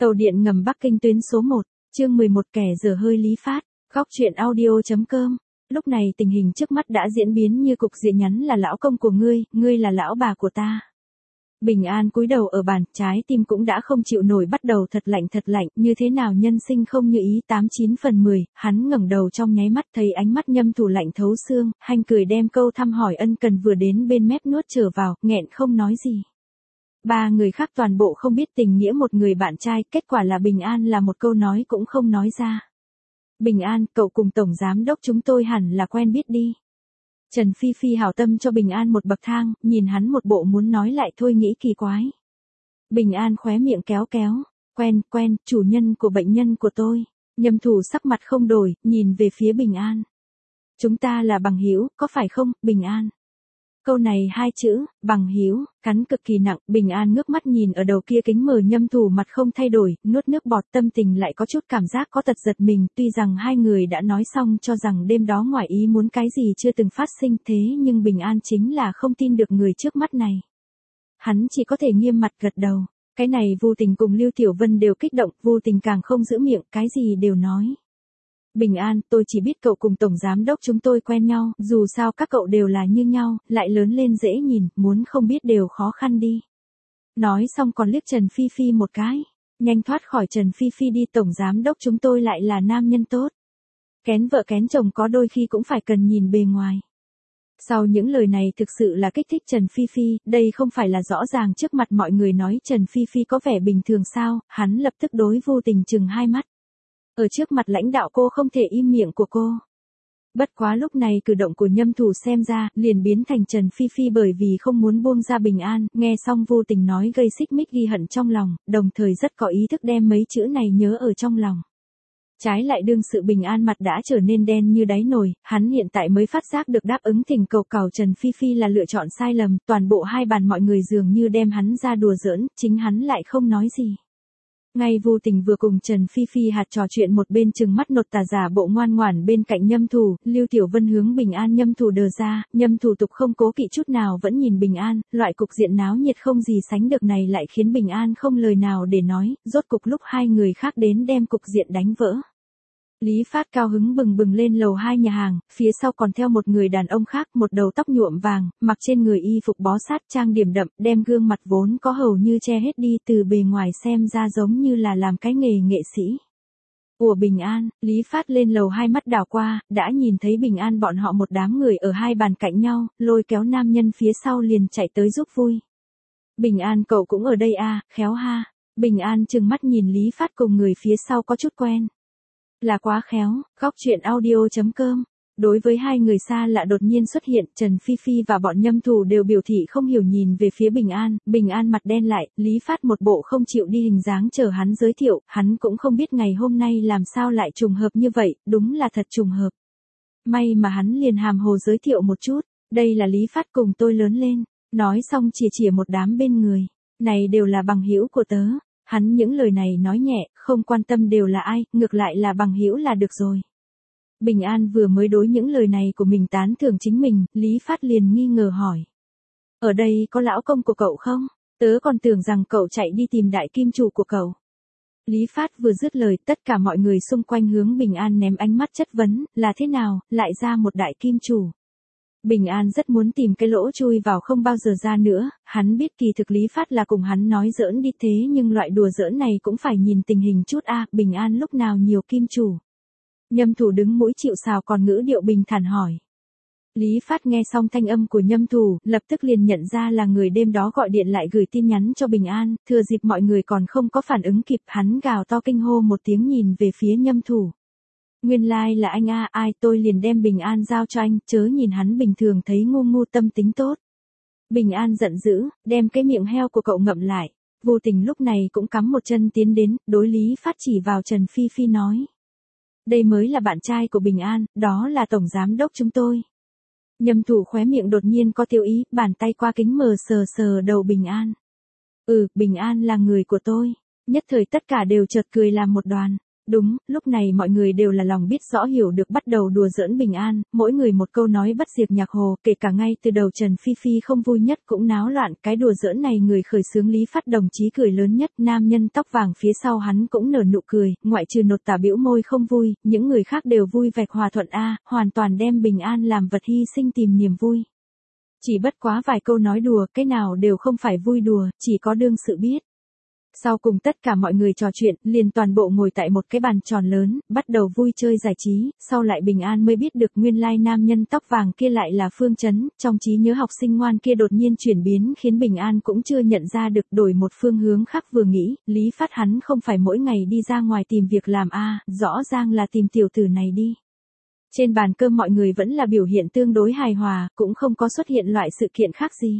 Tàu điện ngầm Bắc Kinh tuyến số 1, chương 11 kẻ dở hơi Lý Phát, góc truyện audio.com. Lúc này tình hình trước mắt đã diễn biến như cục diện nhắn là lão công của ngươi là lão bà của ta. Bình An cúi đầu ở bàn, trái tim cũng đã không chịu nổi bắt đầu thật lạnh, như thế nào nhân sinh không như ý 89 phần 10, hắn ngẩng đầu trong nháy mắt thấy ánh mắt Nhâm Thủ lạnh thấu xương, hanh cười đem câu thăm hỏi ân cần vừa đến bên mép nuốt trở vào, nghẹn không nói gì. Ba người khác toàn bộ không biết tình nghĩa một người bạn trai, kết quả là Bình An là một câu nói cũng không nói ra. Bình An, cậu cùng tổng giám đốc chúng tôi hẳn là quen biết đi. Trần Phi Phi hảo tâm cho Bình An một bậc thang, nhìn hắn một bộ muốn nói lại thôi nghĩ kỳ quái. Bình An khóe miệng kéo, quen, chủ nhân của bệnh nhân của tôi. Nhâm Thủ sắc mặt không đổi, nhìn về phía Bình An. Chúng ta là bằng hữu, có phải không, Bình An? Câu này hai chữ, bằng hữu, cắn cực kỳ nặng, Bình An ngước mắt nhìn ở đầu kia kính mờ Nhâm Thủ mặt không thay đổi, nuốt nước bọt tâm tình lại có chút cảm giác có tật giật mình, tuy rằng hai người đã nói xong cho rằng đêm đó ngoài ý muốn cái gì chưa từng phát sinh thế nhưng Bình An chính là không tin được người trước mắt này. Hắn chỉ có thể nghiêm mặt gật đầu, cái này Vu Tình cùng Lưu Tiểu Vân đều kích động, Vu Tình càng không giữ miệng, cái gì đều nói. Bình An, tôi chỉ biết cậu cùng tổng giám đốc chúng tôi quen nhau, dù sao các cậu đều là như nhau, lại lớn lên dễ nhìn, muốn không biết đều khó khăn đi. Nói xong còn liếc Trần Phi Phi một cái, nhanh thoát khỏi Trần Phi Phi đi, tổng giám đốc chúng tôi lại là nam nhân tốt. Kén vợ kén chồng có đôi khi cũng phải cần nhìn bề ngoài. Sau những lời này thực sự là kích thích Trần Phi Phi, đây không phải là rõ ràng trước mặt mọi người nói Trần Phi Phi có vẻ bình thường sao, hắn lập tức đối Vu Tình chừng hai mắt. Ở trước mặt lãnh đạo cô không thể im miệng của cô. Bất quá lúc này cử động của Nhâm Thủ xem ra, liền biến thành Trần Phi Phi bởi vì không muốn buông ra Bình An, nghe xong Vu Tình nói gây xích mích ghi hận trong lòng, đồng thời rất có ý thức đem mấy chữ này nhớ ở trong lòng. Trái lại đương sự Bình An mặt đã trở nên đen như đáy nồi, hắn hiện tại mới phát giác được đáp ứng thỉnh cầu cào Trần Phi Phi là lựa chọn sai lầm, toàn bộ hai bàn mọi người dường như đem hắn ra đùa giỡn, chính hắn lại không nói gì. Ngay Vu Tình vừa cùng Trần Phi Phi hạt trò chuyện một bên chừng mắt nột tà giả bộ ngoan ngoãn bên cạnh Nhâm Thủ, Lưu Tiểu Vân hướng Bình An Nhâm Thủ đờ ra, Nhâm Thủ tục không cố kỵ chút nào vẫn nhìn Bình An, loại cục diện náo nhiệt không gì sánh được này lại khiến Bình An không lời nào để nói, rốt cục lúc hai người khác đến đem cục diện đánh vỡ. Lý Phát cao hứng bừng lên lầu 2 nhà hàng, phía sau còn theo một người đàn ông khác, một đầu tóc nhuộm vàng, mặc trên người y phục bó sát trang điểm đậm, đem gương mặt vốn có hầu như che hết đi, từ bề ngoài xem ra giống như là làm cái nghề nghệ sĩ. Ủa Bình An, Lý Phát lên lầu 2 mắt đảo qua, đã nhìn thấy Bình An bọn họ một đám người ở hai bàn cạnh nhau, lôi kéo nam nhân phía sau liền chạy tới giúp vui. Bình An cậu cũng ở đây à, khéo ha. Bình An trừng mắt nhìn Lý Phát cùng người phía sau có chút quen. Là quá khéo, góc truyện audio.com. Đối với hai người xa lạ đột nhiên xuất hiện, Trần Phi Phi và bọn Nhâm Thủ đều biểu thị không hiểu nhìn về phía Bình An mặt đen lại, Lý Phát một bộ không chịu đi hình dáng chờ hắn giới thiệu, hắn cũng không biết ngày hôm nay làm sao lại trùng hợp như vậy, đúng là thật trùng hợp. May mà hắn liền hàm hồ giới thiệu một chút, đây là Lý Phát cùng tôi lớn lên, nói xong chìa một đám bên người, này đều là bằng hữu của tớ. Hắn những lời này nói nhẹ, không quan tâm đều là ai, ngược lại là bằng hữu là được rồi. Bình An vừa mới đối những lời này của mình tán thưởng chính mình, Lý Phát liền nghi ngờ hỏi. Ở đây có lão công của cậu không? Tớ còn tưởng rằng cậu chạy đi tìm đại kim chủ của cậu. Lý Phát vừa dứt lời, tất cả mọi người xung quanh hướng Bình An ném ánh mắt chất vấn, là thế nào, lại ra một đại kim chủ. Bình An rất muốn tìm cái lỗ chui vào không bao giờ ra nữa, hắn biết kỳ thực Lý Phát là cùng hắn nói giỡn đi thế nhưng loại đùa giỡn này cũng phải nhìn tình hình chút a. Bình An lúc nào nhiều kim chủ. Nhâm Thủ đứng mũi chịu sào còn ngữ điệu bình thản hỏi. Lý Phát nghe xong thanh âm của Nhâm Thủ, lập tức liền nhận ra là người đêm đó gọi điện lại gửi tin nhắn cho Bình An, thừa dịp mọi người còn không có phản ứng kịp, hắn gào to kinh hô một tiếng nhìn về phía Nhâm Thủ. Nguyên lai là anh a, ai, tôi liền đem Bình An giao cho anh, chớ nhìn hắn bình thường thấy ngu tâm tính tốt. Bình An giận dữ, đem cái miệng heo của cậu ngậm lại. Vô Tình lúc này cũng cắm một chân tiến đến, đối Lý Phát chỉ vào Trần Phi Phi nói. Đây mới là bạn trai của Bình An, đó là tổng giám đốc chúng tôi. Nhâm Thủ khóe miệng đột nhiên có tiêu ý, bàn tay qua kính mờ sờ đầu Bình An. Bình An là người của tôi. Nhất thời tất cả đều chợt cười làm một đoàn. Đúng, lúc này mọi người đều là lòng biết rõ hiểu được bắt đầu đùa giỡn Bình An, mỗi người một câu nói bất diệt nhạc hồ, kể cả ngay từ đầu Trần Phi Phi không vui nhất cũng náo loạn, cái đùa giỡn này người khởi xướng Lý Phát đồng chí cười lớn nhất, nam nhân tóc vàng phía sau hắn cũng nở nụ cười, ngoại trừ Nột Tả bĩu môi không vui, những người khác đều vui vẻ hòa thuận hoàn toàn đem Bình An làm vật hy sinh tìm niềm vui. Chỉ bất quá vài câu nói đùa, cái nào đều không phải vui đùa, chỉ có đương sự biết. Sau cùng tất cả mọi người trò chuyện, liền toàn bộ ngồi tại một cái bàn tròn lớn, bắt đầu vui chơi giải trí, sau lại Bình An mới biết được nguyên lai nam nhân tóc vàng kia lại là Phương Chấn, trong trí nhớ học sinh ngoan kia đột nhiên chuyển biến khiến Bình An cũng chưa nhận ra được, đổi một phương hướng khác vừa nghĩ, Lý Phát hắn không phải mỗi ngày đi ra ngoài tìm việc làm rõ ràng là tìm tiểu tử này đi. Trên bàn cơm mọi người vẫn là biểu hiện tương đối hài hòa, cũng không có xuất hiện loại sự kiện khác gì.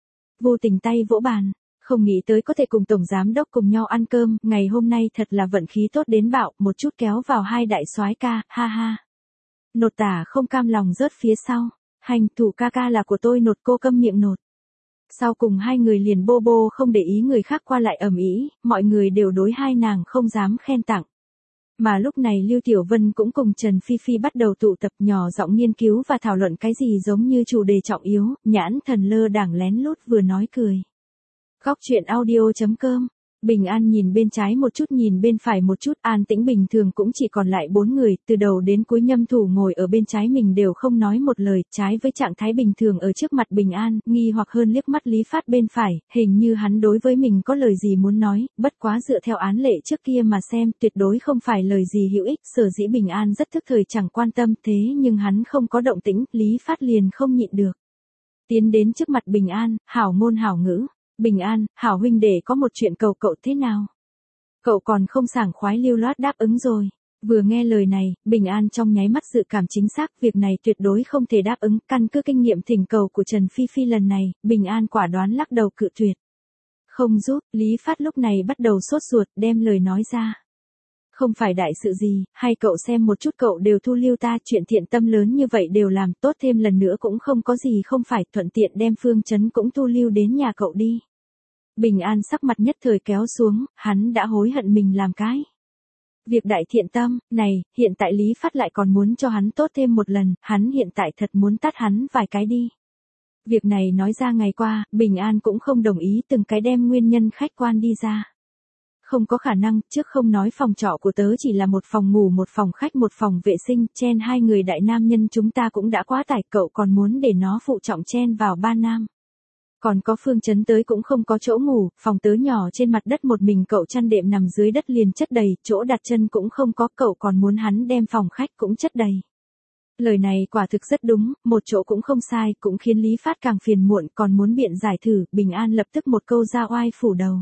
Vô tình tay vỗ bàn. Không nghĩ tới có thể cùng tổng giám đốc cùng nhau ăn cơm, ngày hôm nay thật là vận khí tốt đến bạo, một chút kéo vào hai đại soái ca, ha ha. Nột Tả không cam lòng rớt phía sau, hành thủ ca ca là của tôi, Nột cô câm miệng Nột. Sau cùng hai người liền bô bô không để ý người khác qua lại ầm ĩ, mọi người đều đối hai nàng không dám khen tặng. Mà lúc này Lưu Tiểu Vân cũng cùng Trần Phi Phi bắt đầu tụ tập nhỏ giọng nghiên cứu và thảo luận cái gì giống như chủ đề trọng yếu, nhãn thần lơ đảng lén lút vừa nói cười. Góc chuyện audio.com. Bình An nhìn bên trái một chút nhìn bên phải một chút, an tĩnh bình thường cũng chỉ còn lại 4 người, từ đầu đến cuối Nhâm Thủ ngồi ở bên trái mình đều không nói một lời, trái với trạng thái bình thường ở trước mặt Bình An, nghi hoặc hơn liếc mắt Lý Phát bên phải, hình như hắn đối với mình có lời gì muốn nói, bất quá dựa theo án lệ trước kia mà xem, tuyệt đối không phải lời gì hữu ích, sở dĩ Bình An rất thức thời chẳng quan tâm, thế nhưng hắn không có động tĩnh, Lý Phát liền không nhịn được. Tiến đến trước mặt Bình An, hảo ngôn hảo ngữ. Bình An, hảo huynh đệ có một chuyện cầu cậu thế nào? Cậu còn không sảng khoái lưu loát đáp ứng rồi. Vừa nghe lời này, Bình An trong nháy mắt dự cảm chính xác, việc này tuyệt đối không thể đáp ứng, căn cứ kinh nghiệm thỉnh cầu của Trần Phi Phi lần này, Bình An quả đoán lắc đầu cự tuyệt. Không giúp, Lý Phát lúc này bắt đầu sốt ruột, đem lời nói ra. Không phải đại sự gì, hay cậu xem một chút cậu đều thu lưu ta, chuyện thiện tâm lớn như vậy đều làm tốt, thêm lần nữa cũng không có gì không phải, thuận tiện đem Phương Chấn cũng thu lưu đến nhà cậu đi. Bình An sắc mặt nhất thời kéo xuống, hắn đã hối hận mình làm cái việc đại thiện tâm này, hiện tại Lý Phát lại còn muốn cho hắn tốt thêm một lần, hắn hiện tại thật muốn tát hắn vài cái đi. Việc này nói ra ngày qua, Bình An cũng không đồng ý từng cái đem nguyên nhân khách quan đi ra. Không có khả năng, trước không nói phòng trọ của tớ chỉ là một phòng ngủ một phòng khách một phòng vệ sinh, chen hai người đại nam nhân chúng ta cũng đã quá tải, cậu còn muốn để nó phụ trọng chen vào ba nam. Còn có Phương Chấn tới cũng không có chỗ ngủ, phòng tớ nhỏ trên mặt đất một mình cậu chăn đệm nằm dưới đất liền chất đầy, chỗ đặt chân cũng không có, cậu còn muốn hắn đem phòng khách cũng chất đầy. Lời này quả thực rất đúng, một chỗ cũng không sai, cũng khiến Lý Phát càng phiền muộn, còn muốn biện giải thử, Bình An lập tức một câu ra oai phủ đầu.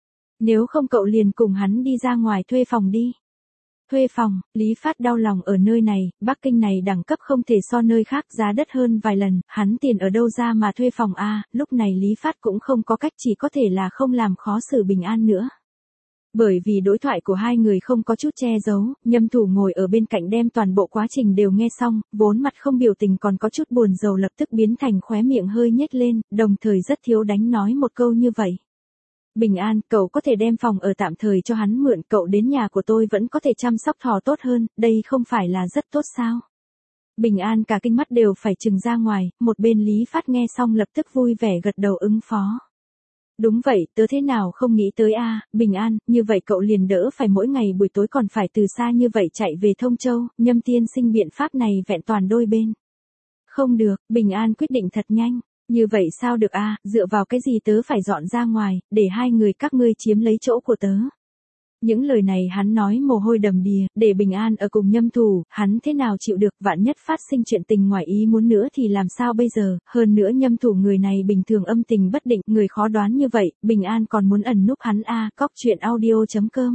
Nếu không cậu liền cùng hắn đi ra ngoài thuê phòng đi. Thuê phòng, Lý Phát đau lòng ở nơi này, Bắc Kinh này đẳng cấp không thể so nơi khác, giá đất hơn vài lần, hắn tiền ở đâu ra mà thuê phòng lúc này Lý Phát cũng không có cách, chỉ có thể là không làm khó xử Bình An nữa. Bởi vì đối thoại của hai người không có chút che giấu, Nhâm Thủ ngồi ở bên cạnh đem toàn bộ quá trình đều nghe xong, vốn mặt không biểu tình còn có chút buồn rầu lập tức biến thành khóe miệng hơi nhếch lên, đồng thời rất thiếu đánh nói một câu như vậy. Bình An, cậu có thể đem phòng ở tạm thời cho hắn mượn, cậu đến nhà của tôi vẫn có thể chăm sóc thỏ tốt hơn, đây không phải là rất tốt sao? Bình An cả kinh mắt đều phải trừng ra ngoài, một bên Lý Phát nghe xong lập tức vui vẻ gật đầu ứng phó. Đúng vậy, tớ thế nào không nghĩ tới Bình An, như vậy cậu liền đỡ phải mỗi ngày buổi tối còn phải từ xa như vậy chạy về Thông Châu, Nhâm tiên sinh biện pháp này vẹn toàn đôi bên. Không được, Bình An quyết định thật nhanh. Như vậy sao được dựa vào cái gì tớ phải dọn ra ngoài, để hai người các ngươi chiếm lấy chỗ của tớ. Những lời này hắn nói mồ hôi đầm đìa, để Bình An ở cùng Nhâm Thủ, hắn thế nào chịu được, vạn nhất phát sinh chuyện tình ngoài ý muốn nữa thì làm sao bây giờ, hơn nữa Nhâm Thủ người này bình thường âm tình bất định, người khó đoán như vậy, Bình An còn muốn ẩn núp hắn Góc chuyện audio.com.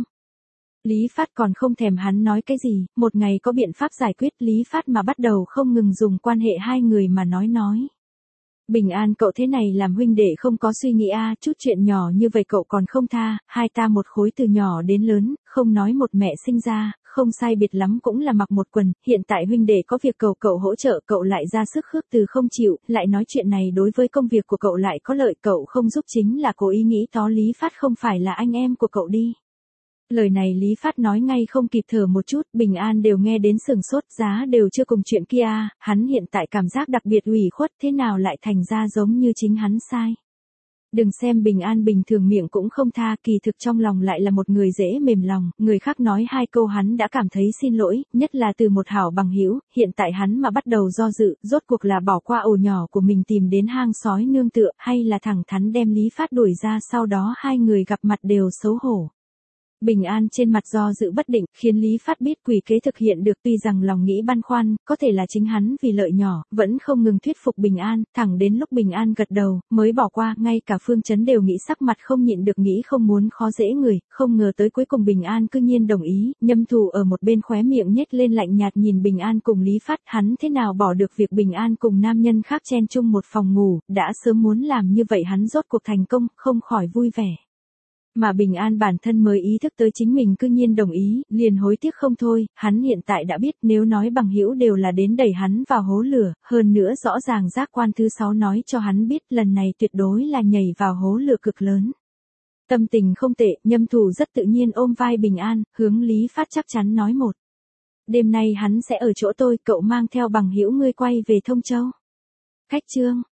Lý Phát còn không thèm hắn nói cái gì, một ngày có biện pháp giải quyết, Lý Phát mà bắt đầu không ngừng dùng quan hệ hai người mà nói. Bình An, cậu thế này làm huynh đệ không có suy nghĩ chút chuyện nhỏ như vậy cậu còn không tha, hai ta một khối từ nhỏ đến lớn, không nói một mẹ sinh ra, không sai biệt lắm cũng là mặc một quần, hiện tại huynh đệ có việc cầu cậu hỗ trợ, cậu lại ra sức khước từ không chịu, lại nói chuyện này đối với công việc của cậu lại có lợi, cậu không giúp chính là cố ý nghĩ tó. Lý Phát không phải là anh em của cậu đi. Lời này Lý Phát nói ngay không kịp thở một chút, Bình An đều nghe đến sừng sốt, giá đều chưa cùng chuyện kia, hắn hiện tại cảm giác đặc biệt ủy khuất, thế nào lại thành ra giống như chính hắn sai. Đừng xem Bình An bình thường miệng cũng không tha, kỳ thực trong lòng lại là một người dễ mềm lòng, người khác nói hai câu hắn đã cảm thấy xin lỗi, nhất là từ một hảo bằng hữu, hiện tại hắn mà bắt đầu do dự, rốt cuộc là bỏ qua ổ nhỏ của mình tìm đến hang sói nương tựa, hay là thẳng thắn đem Lý Phát đuổi ra, sau đó hai người gặp mặt đều xấu hổ. Bình An trên mặt do dự bất định, khiến Lý Phát biết quỷ kế thực hiện được, tuy rằng lòng nghĩ băn khoăn, có thể là chính hắn vì lợi nhỏ, vẫn không ngừng thuyết phục Bình An, thẳng đến lúc Bình An gật đầu, mới bỏ qua, ngay cả Phương Chấn đều nghĩ sắc mặt không nhịn được, nghĩ không muốn khó dễ người, không ngờ tới cuối cùng Bình An cư nhiên đồng ý, Nhâm Thù ở một bên khóe miệng nhếch lên lạnh nhạt nhìn Bình An cùng Lý Phát, hắn thế nào bỏ được việc Bình An cùng nam nhân khác chen chung một phòng ngủ, đã sớm muốn làm như vậy hắn rốt cuộc thành công, không khỏi vui vẻ. Mà Bình An bản thân mới ý thức tới chính mình cư nhiên đồng ý, liền hối tiếc không thôi, hắn hiện tại đã biết nếu nói bằng hữu đều là đến đẩy hắn vào hố lửa, hơn nữa rõ ràng giác quan thứ 6 nói cho hắn biết lần này tuyệt đối là nhảy vào hố lửa cực lớn. Tâm tình không tệ, Nhâm Thù rất tự nhiên ôm vai Bình An, hướng Lý Phát chắc chắn nói một. Đêm nay hắn sẽ ở chỗ tôi, cậu mang theo bằng hữu ngươi quay về Thông Châu. Khách chương.